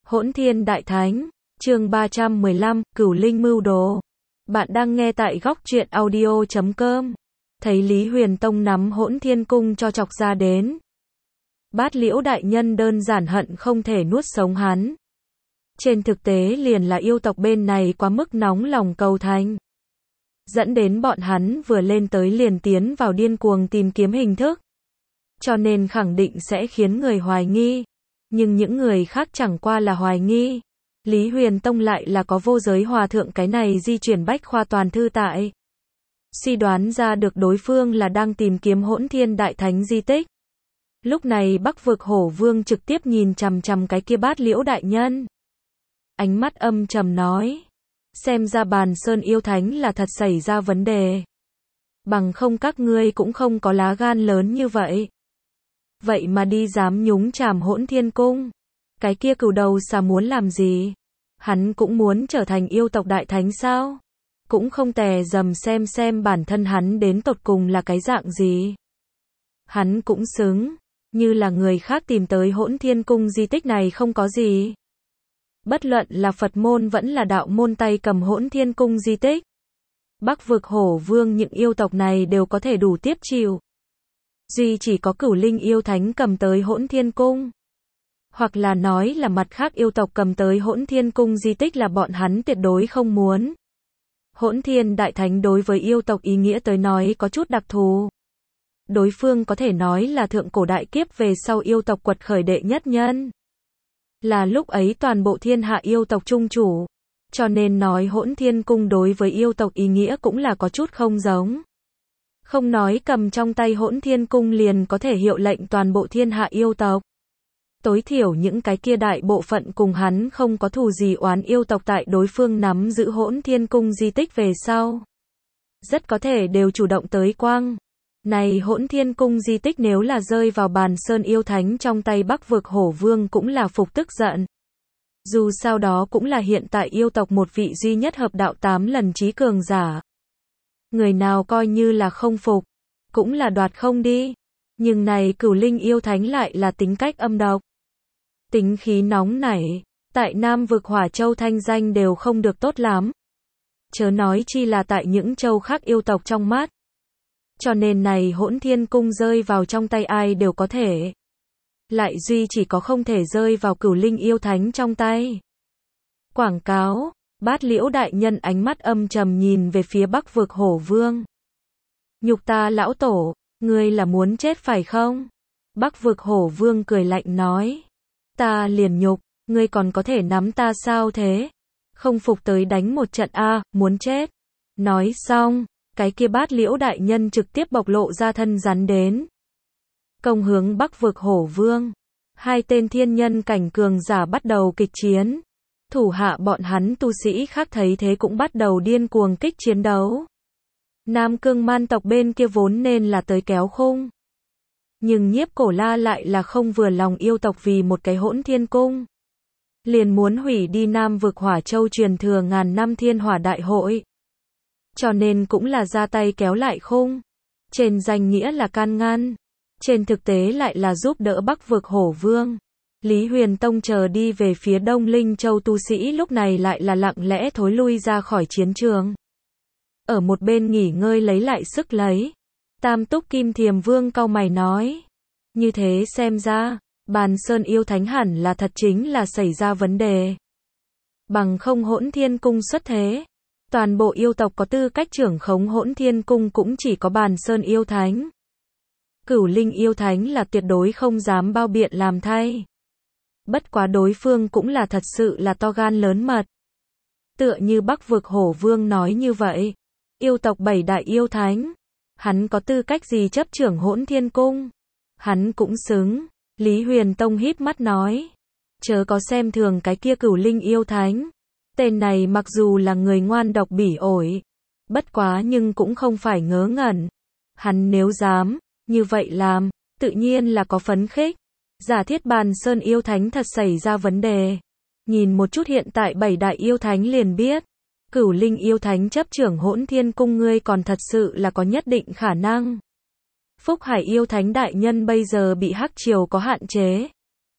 Hỗn Thiên Đại Thánh, chương 315, Cửu Linh Mưu Đồ. Bạn đang nghe tại góc truyện audio.com. Thấy Lý Huyền Tông nắm Hỗn Thiên Cung cho chọc ra đến. Bát Liễu đại nhân đơn giản hận không thể nuốt sống hắn. Trên thực tế liền là yêu tộc bên này quá mức nóng lòng cầu thành. Dẫn đến bọn hắn vừa lên tới liền tiến vào điên cuồng tìm kiếm hình thức. Cho nên khẳng định sẽ khiến người hoài nghi. Nhưng những người khác chẳng qua là hoài nghi. Lý Huyền Tông lại là có vô giới hòa thượng cái này di chuyển bách khoa toàn thư tại. Suy đoán ra được đối phương là đang tìm kiếm Hỗn Thiên Đại Thánh di tích. Lúc này Bắc Vực Hổ Vương trực tiếp nhìn chằm chằm cái kia Bát Liễu đại nhân. Ánh mắt âm trầm nói. Xem ra Bàn Sơn yêu thánh là thật xảy ra vấn đề. Bằng không các ngươi cũng không có lá gan lớn như vậy. Vậy mà đi dám nhúng chàm Hỗn Thiên Cung. Cái kia cừu đầu xà muốn làm gì? Hắn cũng muốn trở thành yêu tộc đại thánh sao? Cũng không tè dầm xem bản thân hắn đến tột cùng là cái dạng gì. Hắn cũng xứng, như là người khác tìm tới Hỗn Thiên Cung di tích này không có gì. Bất luận là Phật môn vẫn là đạo môn tay cầm Hỗn Thiên Cung di tích. Bắc Vực Hổ Vương những yêu tộc này đều có thể đủ tiếp chịu. Duy chỉ có Cửu Linh yêu thánh cầm tới Hỗn Thiên Cung. Hoặc là nói là mặt khác yêu tộc cầm tới Hỗn Thiên Cung di tích là bọn hắn tuyệt đối không muốn. Hỗn Thiên Đại Thánh đối với yêu tộc ý nghĩa tới nói có chút đặc thù. Đối phương có thể nói là thượng cổ đại kiếp về sau yêu tộc quật khởi đệ nhất nhân. Là lúc ấy toàn bộ thiên hạ yêu tộc trung chủ. Cho nên nói Hỗn Thiên Cung đối với yêu tộc ý nghĩa cũng là có chút không giống. Không nói cầm trong tay Hỗn Thiên Cung liền có thể hiệu lệnh toàn bộ thiên hạ yêu tộc. Tối thiểu những cái kia đại bộ phận cùng hắn không có thù gì oán yêu tộc tại đối phương nắm giữ Hỗn Thiên Cung di tích về sau. Rất có thể đều chủ động tới quang. Này Hỗn Thiên Cung di tích nếu là rơi vào Bàn Sơn yêu thánh trong tay Bắc Vực Hổ Vương cũng là phục tức giận. Dù sao đó cũng là hiện tại yêu tộc một vị duy nhất hợp đạo 8 lần chí cường giả. Người nào coi như là không phục, cũng là đoạt không đi. Nhưng này Cửu Linh yêu thánh lại là tính cách âm độc. Tính khí nóng nảy, tại Nam Vực Hỏa Châu thanh danh đều không được tốt lắm. Chớ nói chi là tại những châu khác yêu tộc trong mắt. Cho nên này Hỗn Thiên Cung rơi vào trong tay ai đều có thể. Lại duy chỉ có không thể rơi vào Cửu Linh yêu thánh trong tay. Quảng cáo, Bát Liễu đại nhân ánh mắt âm trầm nhìn về phía Bắc Vực Hổ Vương. Nhục ta lão tổ, ngươi là muốn chết phải không? Bắc Vực Hổ Vương cười lạnh nói. Ta liền nhục, ngươi còn có thể nắm ta sao thế? Không phục tới đánh một trận a, muốn chết. Nói xong, cái kia Bát Liễu đại nhân trực tiếp bộc lộ ra thân rắn đến. Công hướng Bắc Vực Hổ Vương. Hai tên thiên nhân cảnh cường giả bắt đầu kịch chiến. Thủ hạ bọn hắn tu sĩ khác thấy thế cũng bắt đầu điên cuồng kích chiến đấu. Nam Cương Man tộc bên kia vốn nên là tới kéo khung. Nhưng Nhiếp Cổ La lại là không vừa lòng yêu tộc vì một cái Hỗn Thiên Cung. Liền muốn hủy đi Nam Vực Hỏa Châu truyền thừa ngàn năm thiên hỏa đại hội. Cho nên cũng là ra tay kéo lại khung. Trên danh nghĩa là can ngăn. Trên thực tế lại là giúp đỡ Bắc Vực Hổ Vương. Lý Huyền Tông chờ đi về phía Đông Linh Châu tu sĩ lúc này lại là lặng lẽ thối lui ra khỏi chiến trường. Ở một bên nghỉ ngơi lấy lại sức lấy. Tam Túc Kim Thiềm Vương cau mày nói. Như thế xem ra, Bàn Sơn yêu thánh hẳn là thật chính là xảy ra vấn đề. Bằng không Hỗn Thiên Cung xuất thế. Toàn bộ yêu tộc có tư cách trưởng khống Hỗn Thiên Cung cũng chỉ có Bàn Sơn yêu thánh. Cửu Linh yêu thánh là tuyệt đối không dám bao biện làm thay. Bất quá đối phương cũng là thật sự là to gan lớn mật. Tựa như Bắc Vực Hổ Vương nói như vậy. Yêu tộc 7 đại yêu thánh. Hắn có tư cách gì chấp trưởng Hỗn Thiên Cung? Hắn cũng xứng. Lý Huyền Tông híp mắt nói. Chớ có xem thường cái kia Cửu Linh yêu thánh. Tên này mặc dù là người ngoan độc bỉ ổi. Bất quá nhưng cũng không phải ngớ ngẩn. Hắn nếu dám, như vậy làm, tự nhiên là có phấn khích. Giả thiết Bàn Sơn yêu thánh thật xảy ra vấn đề. Nhìn một chút hiện tại 7 đại yêu thánh liền biết. Cửu Linh yêu thánh chấp trưởng Hỗn Thiên Cung ngươi còn thật sự là có nhất định khả năng. Phúc Hải yêu thánh đại nhân bây giờ bị Hắc Triều có hạn chế.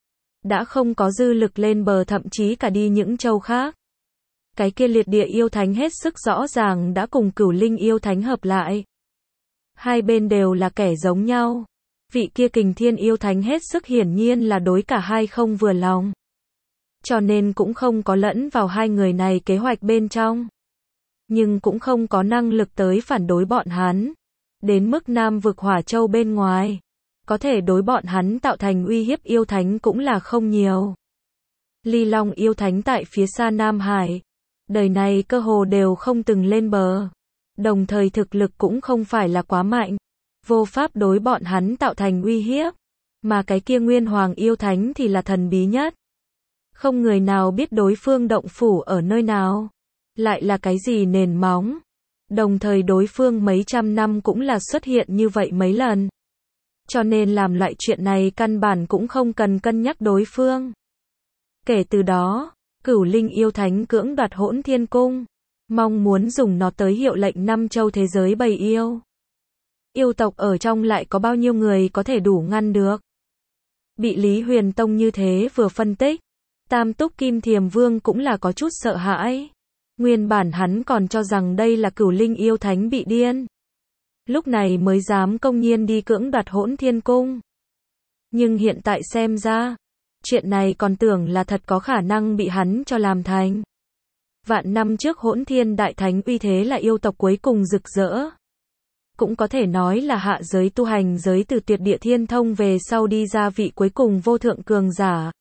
đã không có dư lực lên bờ, thậm chí cả đi những châu khác. Cái kia liệt địa yêu thánh hết sức rõ ràng đã cùng cửu linh yêu thánh hợp lại. Hai bên đều là kẻ giống nhau. Vị kia kình thiên yêu thánh hết sức hiển nhiên là đối cả hai không vừa lòng. Cho nên cũng không có lẫn vào hai người này kế hoạch bên trong. Nhưng cũng không có năng lực tới phản đối bọn hắn. Đến mức Nam vực Hỏa Châu bên ngoài, có thể đối bọn hắn tạo thành uy hiếp yêu thánh cũng là không nhiều. Ly Long yêu thánh tại phía xa Nam Hải, đời này cơ hồ đều không từng lên bờ. Đồng thời thực lực cũng không phải là quá mạnh, vô pháp đối bọn hắn tạo thành uy hiếp. Mà cái kia Nguyên Hoàng yêu thánh thì là thần bí nhất. Không người nào biết đối phương động phủ ở nơi nào, lại là cái gì nền móng. Đồng thời đối phương mấy trăm năm cũng là xuất hiện như vậy mấy lần. Cho nên làm loại chuyện này căn bản cũng không cần cân nhắc đối phương. Kể từ đó, cửu linh yêu thánh cưỡng đoạt Hỗn Thiên Cung, mong muốn dùng nó tới hiệu lệnh năm châu thế giới bầy yêu. Yêu tộc ở trong lại có bao nhiêu người có thể đủ ngăn được. Bị Lý Huyền Tông như thế vừa phân tích, Tam Túc Kim Thiềm Vương cũng là có chút sợ hãi. Nguyên bản hắn còn cho rằng đây là cửu linh yêu thánh bị điên. Lúc này mới dám công nhiên đi cưỡng đoạt Hỗn Thiên Cung. Nhưng hiện tại xem ra, chuyện này còn tưởng là thật có khả năng bị hắn cho làm thành. Vạn năm trước Hỗn Thiên Đại Thánh uy thế là yêu tộc cuối cùng rực rỡ. Cũng có thể nói là hạ giới tu hành giới từ tuyệt địa thiên thông về sau đi ra vị cuối cùng vô thượng cường giả.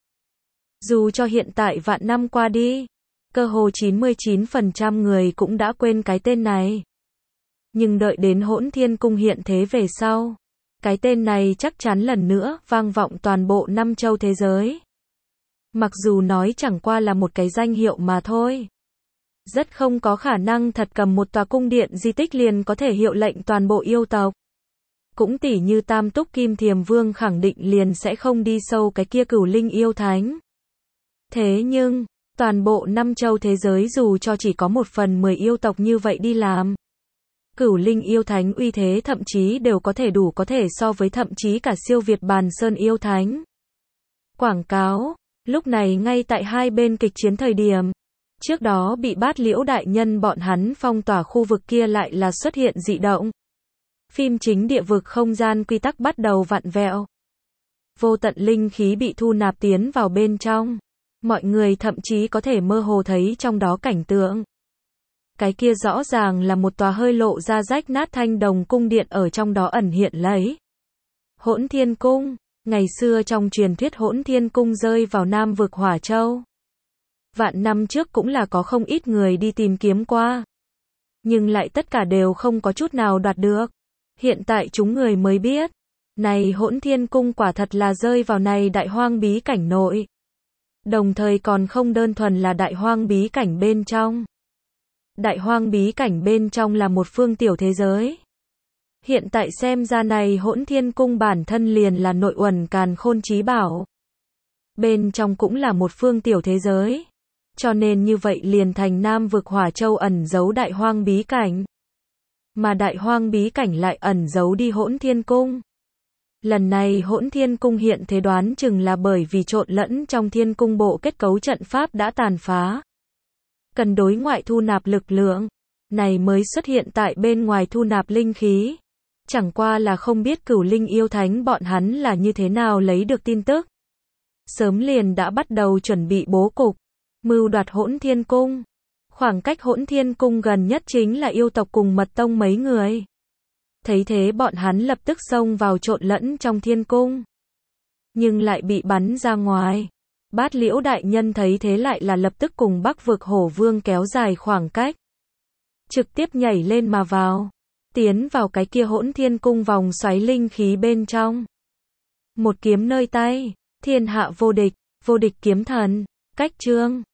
Dù cho hiện tại vạn năm qua đi, cơ hồ 99% người cũng đã quên cái tên này. Nhưng đợi đến Hỗn Thiên Cung hiện thế về sau, cái tên này chắc chắn lần nữa vang vọng toàn bộ năm châu thế giới. Mặc dù nói chẳng qua là một cái danh hiệu mà thôi. Rất không có khả năng thật cầm một tòa cung điện di tích liền có thể hiệu lệnh toàn bộ yêu tộc. Cũng tỉ như Tam Túc Kim Thiềm Vương khẳng định liền sẽ không đi sâu cái kia cửu linh yêu thánh. Thế nhưng, toàn bộ năm châu thế giới dù cho chỉ có 1/10 yêu tộc như vậy đi làm, cửu linh yêu thánh uy thế thậm chí đều có thể đủ có thể so với thậm chí cả siêu việt Bàn Sơn yêu thánh. Quảng cáo, lúc này ngay tại hai bên kịch chiến thời điểm, trước đó bị Bát Liễu đại nhân bọn hắn phong tỏa khu vực kia lại là xuất hiện dị động. Phim chính địa vực không gian quy tắc bắt đầu vặn vẹo. Vô tận linh khí bị thu nạp tiến vào bên trong. Mọi người thậm chí có thể mơ hồ thấy trong đó cảnh tượng. Cái kia rõ ràng là một tòa hơi lộ ra rách nát thanh đồng cung điện ở trong đó ẩn hiện lấy. Hỗn Thiên Cung, ngày xưa trong truyền thuyết Hỗn Thiên Cung rơi vào Nam vực Hỏa Châu. Vạn năm trước cũng là có không ít người đi tìm kiếm qua. Nhưng lại tất cả đều không có chút nào đoạt được. Hiện tại chúng người mới biết. Này Hỗn Thiên Cung quả thật là rơi vào này đại hoang bí cảnh nội. Đồng thời còn không đơn thuần là đại hoang bí cảnh bên trong. Đại hoang bí cảnh bên trong là một phương tiểu thế giới. Hiện tại xem ra này Hỗn Thiên Cung bản thân liền là nội uẩn càn khôn trí bảo. Bên trong cũng là một phương tiểu thế giới. Cho nên như vậy liền thành Nam vực Hỏa Châu ẩn giấu đại hoang bí cảnh. Mà đại hoang bí cảnh lại ẩn giấu đi Hỗn Thiên Cung. Lần này Hỗn Thiên Cung hiện thế đoán chừng là bởi vì trộn lẫn trong thiên cung bộ kết cấu trận pháp đã tàn phá. Cần đối ngoại thu nạp lực lượng, này mới xuất hiện tại bên ngoài thu nạp linh khí. Chẳng qua là không biết cửu linh yêu thánh bọn hắn là như thế nào lấy được tin tức. Sớm liền đã bắt đầu chuẩn bị bố cục, mưu đoạt Hỗn Thiên Cung. Khoảng cách Hỗn Thiên Cung gần nhất chính là yêu tộc cùng mật tông mấy người. Thấy thế bọn hắn lập tức xông vào trộn lẫn trong thiên cung. Nhưng lại bị bắn ra ngoài. Bát Liễu đại nhân thấy thế lại là lập tức cùng Bắc vực Hổ Vương kéo dài khoảng cách. Trực tiếp nhảy lên mà vào. Tiến vào cái kia Hỗn Thiên Cung vòng xoáy linh khí bên trong. Một kiếm nơi tay. Thiên hạ vô địch kiếm thần. Cách chương.